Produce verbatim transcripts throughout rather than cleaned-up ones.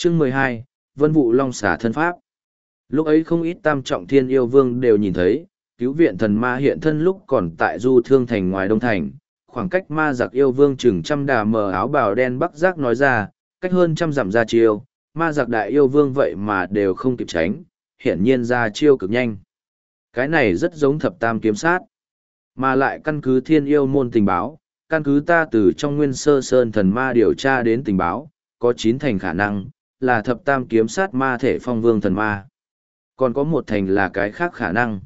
Chương mười hai, Vân Vụ Long Xà thân pháp. Lúc ấy không ít tam trọng thiên yêu vương đều nhìn thấy, cứu viện thần ma hiện thân lúc còn tại Du Thương Thành ngoài Đông Thành, khoảng cách ma giặc yêu vương chừng trăm đà mờ áo bào đen bắc giác nói ra, cách hơn trăm dặm ra chiêu, ma giặc đại yêu vương vậy mà đều không kịp tránh, hiển nhiên ra chiêu cực nhanh. Cái này rất giống thập tam kiếm sát, mà lại căn cứ thiên yêu môn tình báo, căn cứ ta từ trong nguyên sơ sơn thần ma điều tra đến tình báo, có chín thành khả năng, là thập tam kiếm sát ma thể phong vương thần ma. Còn có một thành là cái khác khả năng.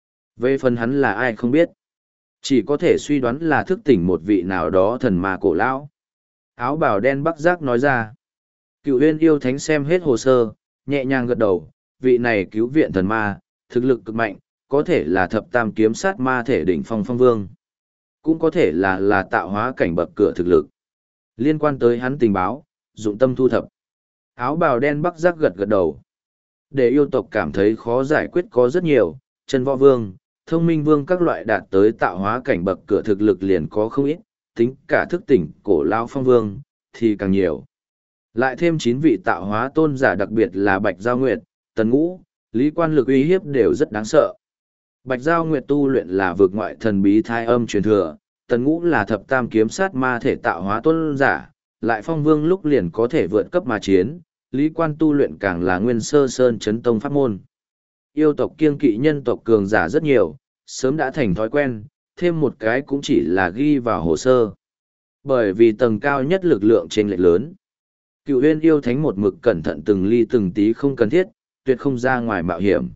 Về phần hắn là ai không biết. Chỉ có thể suy đoán là thức tỉnh một vị nào đó thần ma cổ lão. Áo bào đen bắc giác nói ra. Cựu huyên yêu thánh xem hết hồ sơ, nhẹ nhàng gật đầu, vị này cứu viện thần ma, thực lực cực mạnh, có thể là thập tam kiếm sát ma thể đỉnh phong phong vương. Cũng có thể là là tạo hóa cảnh bậc cửa thực lực. Liên quan tới hắn tình báo, dụng tâm thu thập. Áo bào đen bắc giác gật gật đầu. Để yêu tộc cảm thấy khó giải quyết có rất nhiều, chân võ vương, thông minh vương các loại đạt tới tạo hóa cảnh bậc cửa thực lực liền có không ít, tính cả thức tỉnh cổ lao phong vương, thì càng nhiều. Lại thêm chín vị tạo hóa tôn giả đặc biệt là Bạch Giao Nguyệt, Tần Ngũ, Lý Quan Lực uy hiếp đều rất đáng sợ. Bạch Giao Nguyệt tu luyện là vực ngoại thần bí thai âm truyền thừa, Tần Ngũ là thập tam kiếm sát ma thể tạo hóa tôn giả, lại phong vương lúc liền có thể vượt cấp mà chiến, Lý Quan tu luyện càng là nguyên sơ sơn chấn tông pháp môn. Yêu tộc kiêng kỵ nhân tộc cường giả rất nhiều, sớm đã thành thói quen, thêm một cái cũng chỉ là ghi vào hồ sơ. Bởi vì tầng cao nhất lực lượng trên lệch lớn. Cựu huyên yêu thánh một mực cẩn thận từng ly từng tí không cần thiết, tuyệt không ra ngoài mạo hiểm.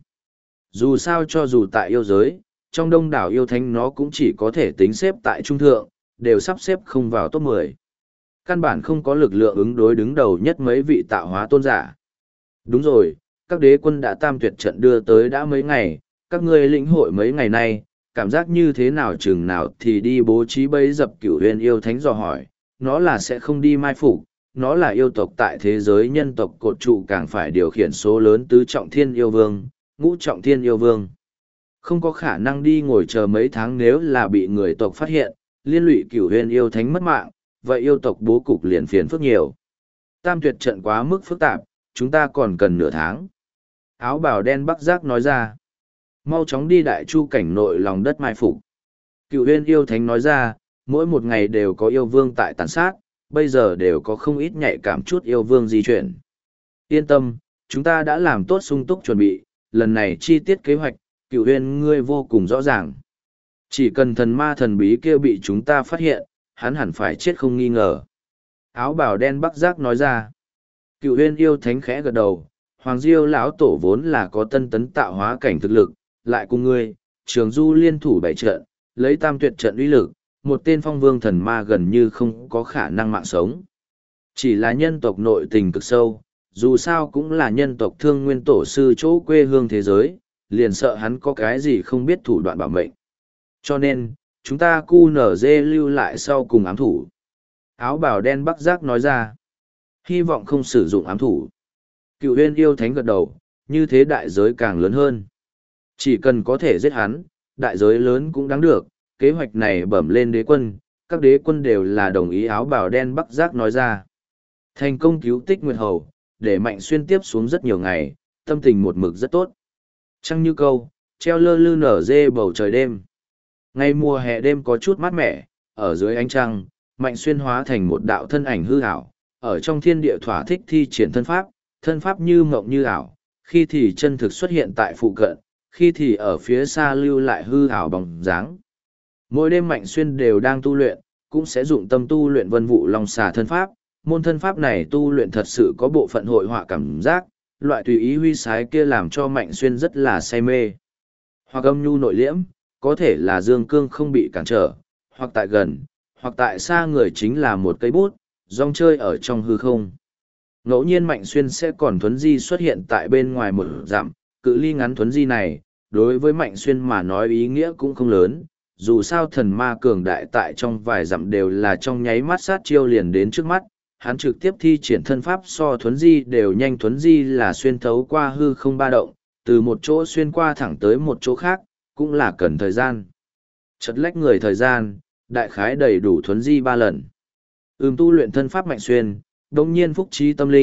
Dù sao cho dù tại yêu giới, trong đông đảo yêu thánh nó cũng chỉ có thể tính xếp tại trung thượng, đều sắp xếp không vào top mười. Căn bản không có lực lượng ứng đối đứng đầu nhất mấy vị tạo hóa tôn giả. Đúng rồi, các đế quân đã tam tuyệt trận đưa tới đã mấy ngày, các ngươi lĩnh hội mấy ngày nay, cảm giác như thế nào chừng nào thì đi bố trí bẫy dập Cửu huyền yêu thánh dò hỏi, nó là sẽ không đi mai phục, nó là yêu tộc tại thế giới nhân tộc cột trụ càng phải điều khiển số lớn tứ trọng thiên yêu vương, ngũ trọng thiên yêu vương. Không có khả năng đi ngồi chờ mấy tháng nếu là bị người tộc phát hiện, liên lụy Cửu huyền yêu thánh mất mạng, vậy yêu tộc bố cục liền phiền phức nhiều. Tam tuyệt trận quá mức phức tạp, chúng ta còn cần nửa tháng. Áo bào đen bắc giác nói ra. Mau chóng đi đại chu cảnh nội lòng đất mai phục. Cựu huyên yêu thánh nói ra, mỗi một ngày đều có yêu vương tại tàn sát, bây giờ đều có không ít nhạy cảm chút yêu vương di chuyển. Yên tâm, chúng ta đã làm tốt sung túc chuẩn bị, lần này chi tiết kế hoạch, cựu huyên ngươi vô cùng rõ ràng. Chỉ cần thần ma thần bí kia bị chúng ta phát hiện, hắn hẳn phải chết không nghi ngờ. Áo bào đen bắc giác nói ra. Cựu huyên yêu thánh khẽ gật đầu, Hoàng Diêu lão tổ vốn là có tân tấn tạo hóa cảnh thực lực, lại cùng ngươi, Trường Du liên thủ bảy trận, lấy tam tuyệt trận uy lực, một tên phong vương thần ma gần như không có khả năng mạng sống. Chỉ là nhân tộc nội tình cực sâu, dù sao cũng là nhân tộc thương nguyên tổ sư chỗ quê hương thế giới, liền sợ hắn có cái gì không biết thủ đoạn bảo mệnh. Cho nên, chúng ta cu nở dê lưu lại sau cùng ám thủ. Áo bào đen bắc giác nói ra, hy vọng không sử dụng ám thủ. Cựu huyên yêu thánh gật đầu, như thế đại giới càng lớn hơn. Chỉ cần có thể giết hắn, đại giới lớn cũng đáng được, kế hoạch này bẩm lên đế quân, các đế quân đều là đồng ý. Áo bào đen bắc giác nói ra. Thành công cứu tích Nguyệt Hầu, để Mạnh Xuyên tiếp xuống rất nhiều ngày, tâm tình một mực rất tốt. Trăng như câu, treo lơ lư nở dê bầu trời đêm. Ngày mùa hè đêm có chút mát mẻ, ở dưới ánh trăng, Mạnh Xuyên hóa thành một đạo thân ảnh hư ảo, ở trong thiên địa thỏa thích thi triển thân pháp, thân pháp như mộng như ảo, khi thì chân thực xuất hiện tại phụ cận, khi thì ở phía xa lưu lại hư ảo bóng dáng. Mỗi đêm Mạnh Xuyên đều đang tu luyện, cũng sẽ dụng tâm tu luyện Vân Vụ Long Xà thân pháp, môn thân pháp này tu luyện thật sự có bộ phận hội họa cảm giác, loại tùy ý huy sái kia làm cho Mạnh Xuyên rất là say mê. Hoặc âm nhu nội liễm, có thể là dương cương không bị cản trở, hoặc tại gần, hoặc tại xa người chính là một cây bút, rong chơi ở trong hư không. Ngẫu nhiên Mạnh Xuyên sẽ còn thuấn di xuất hiện tại bên ngoài một dặm, cự ly ngắn thuấn di này, đối với Mạnh Xuyên mà nói ý nghĩa cũng không lớn, dù sao thần ma cường đại tại trong vài dặm đều là trong nháy mắt sát chiêu liền đến trước mắt, hắn trực tiếp thi triển thân pháp so thuấn di đều nhanh. Thuấn di là xuyên thấu qua hư không ba động, từ một chỗ xuyên qua thẳng tới một chỗ khác, cũng là cần thời gian. Chật lách người thời gian, đại khái đầy đủ thuấn di ba lần. Ừm tu luyện thân pháp Mạnh Xuyên, đồng nhiên phúc trí tâm linh,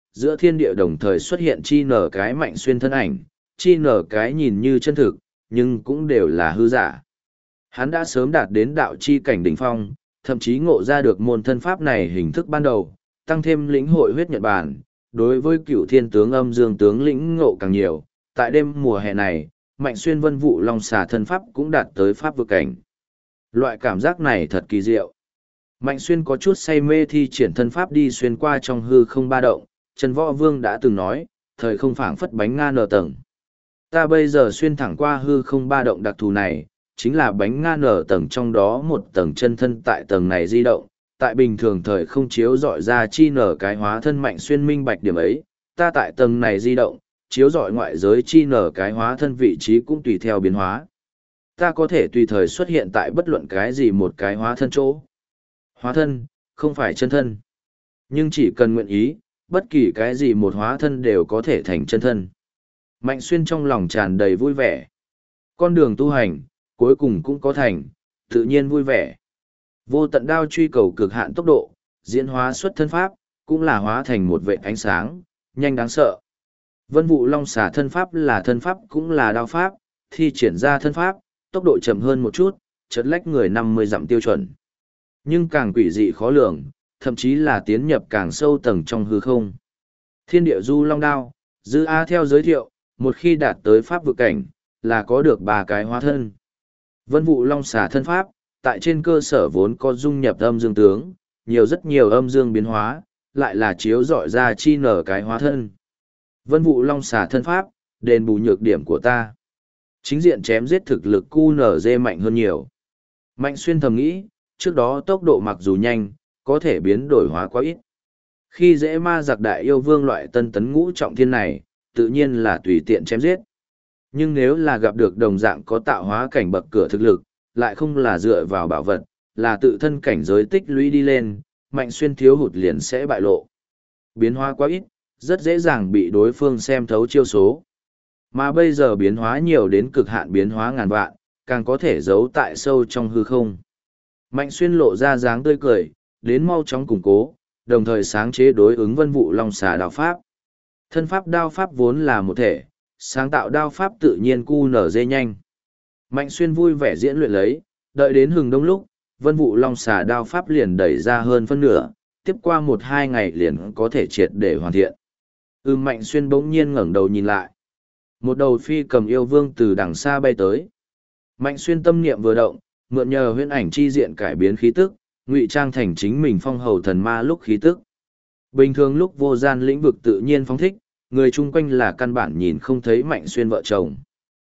giữa thiên địa đồng thời xuất hiện chi nở cái Mạnh Xuyên thân ảnh, chi nở cái nhìn như chân thực, nhưng cũng đều là hư giả. Hắn đã sớm đạt đến đạo chi cảnh đỉnh phong, thậm chí ngộ ra được môn thân pháp này hình thức ban đầu, tăng thêm lĩnh hội huyết nhật bản, đối với cựu thiên tướng âm dương tướng lĩnh ngộ càng nhiều. Tại đêm mùa hè này, Mạnh Xuyên vân vụ long xà thân pháp cũng đạt tới pháp vực cảnh. Loại cảm giác này thật kỳ diệu. Mạnh Xuyên có chút say mê thi triển thân pháp đi xuyên qua trong hư không ba động, Trần Võ Vương đã từng nói, thời không phảng phất bánh nga nở tầng. Ta bây giờ xuyên thẳng qua hư không ba động đặc thù này, chính là bánh nga nở tầng trong đó một tầng chân thân tại tầng này di động, tại bình thường thời không chiếu dọi ra chi nở cái hóa thân Mạnh Xuyên minh bạch điểm ấy, ta tại tầng này di động, chiếu dọi ngoại giới chi nở cái hóa thân vị trí cũng tùy theo biến hóa. Ta có thể tùy thời xuất hiện tại bất luận cái gì một cái hóa thân chỗ. Hóa thân, không phải chân thân. Nhưng chỉ cần nguyện ý, bất kỳ cái gì một hóa thân đều có thể thành chân thân. Mạnh Xuyên trong lòng tràn đầy vui vẻ. Con đường tu hành, cuối cùng cũng có thành, tự nhiên vui vẻ. Vô tận đao truy cầu cực hạn tốc độ, diễn hóa xuất thân pháp, cũng là hóa thành một vệ ánh sáng, nhanh đáng sợ. Vân vụ long xà thân pháp là thân pháp cũng là đao pháp, thi triển ra thân pháp, tốc độ chậm hơn một chút, chợt lách người năm mươi dặm tiêu chuẩn. Nhưng càng quỷ dị khó lường, thậm chí là tiến nhập càng sâu tầng trong hư không. Thiên địa du long đao, Dư A theo giới thiệu, một khi đạt tới pháp vực cảnh, là có được ba cái hóa thân. Vân vụ long xà thân pháp, tại trên cơ sở vốn có dung nhập âm dương tướng, nhiều rất nhiều âm dương biến hóa, lại là chiếu dọi ra chi nở cái hóa thân. Vân vụ long xà thân pháp, đền bù nhược điểm của ta. Chính diện chém giết thực lực cu nở dê mạnh hơn nhiều. Mạnh Xuyên thầm nghĩ, trước đó tốc độ mặc dù nhanh, có thể biến đổi hóa quá ít. Khi dễ ma giặc đại yêu vương loại tân tấn ngũ trọng thiên này, tự nhiên là tùy tiện chém giết. Nhưng nếu là gặp được đồng dạng có tạo hóa cảnh bậc cửa thực lực, lại không là dựa vào bảo vật, là tự thân cảnh giới tích lũy đi lên, Mạnh Xuyên thiếu hụt liền sẽ bại lộ. Biến hóa quá ít, rất dễ dàng bị đối phương xem thấu chiêu số. Mà bây giờ biến hóa nhiều đến cực hạn biến hóa ngàn vạn, càng có thể giấu tại sâu trong hư không. Mạnh Xuyên lộ ra dáng tươi cười, đến mau chóng củng cố, đồng thời sáng chế đối ứng vân vụ long xà đao pháp. Thân pháp đao pháp vốn là một thể, sáng tạo đao pháp tự nhiên cu nở dê nhanh. Mạnh Xuyên vui vẻ diễn luyện lấy, đợi đến hừng đông lúc, vân vụ long xà đao pháp liền đẩy ra hơn phân nửa, tiếp qua một hai ngày liền có thể triệt để hoàn thiện. Ừ Mạnh Xuyên bỗng nhiên ngẩng đầu nhìn lại. Một đầu phi cầm yêu vương từ đằng xa bay tới. Mạnh Xuyên tâm niệm vừa động, mượn nhờ huyễn ảnh chi diện cải biến khí tức, ngụy trang thành chính mình phong hầu thần ma lúc khí tức. Bình thường lúc vô gian lĩnh vực tự nhiên phóng thích, người chung quanh là căn bản nhìn không thấy Mạnh Xuyên vợ chồng.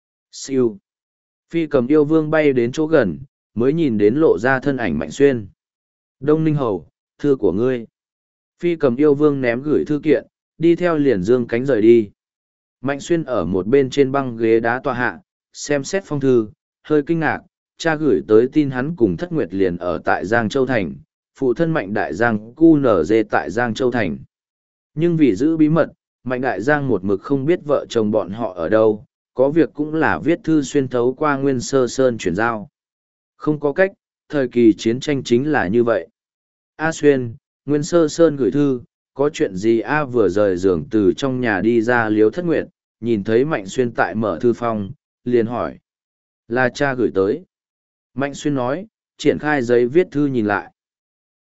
Siêu. Phi cầm yêu vương bay đến chỗ gần, mới nhìn đến lộ ra thân ảnh Mạnh Xuyên. Đông Ninh Hầu, thư của ngươi. Phi cầm yêu vương ném gửi thư kiện, đi theo liền dương cánh rời đi. Mạnh Xuyên ở một bên trên băng ghế đá tọa hạ, xem xét phong thư, hơi kinh ngạc, cha gửi tới tin hắn cùng Thất Nguyệt liền ở tại Giang Châu Thành, phụ thân Mạnh Đại Giang cu nở dê tại Giang Châu Thành. Nhưng vì giữ bí mật, Mạnh Đại Giang một mực không biết vợ chồng bọn họ ở đâu, có việc cũng là viết thư xuyên thấu qua Nguyên Sơ Sơn chuyển giao. Không có cách, thời kỳ chiến tranh chính là như vậy. A Xuyên, Nguyên Sơ Sơn gửi thư, có chuyện gì A vừa rời giường từ trong nhà đi ra Liếu Thất Nguyệt, nhìn thấy Mạnh Xuyên tại mở thư phòng, liền hỏi. Là cha gửi tới. Mạnh Xuyên nói, triển khai giấy viết thư nhìn lại.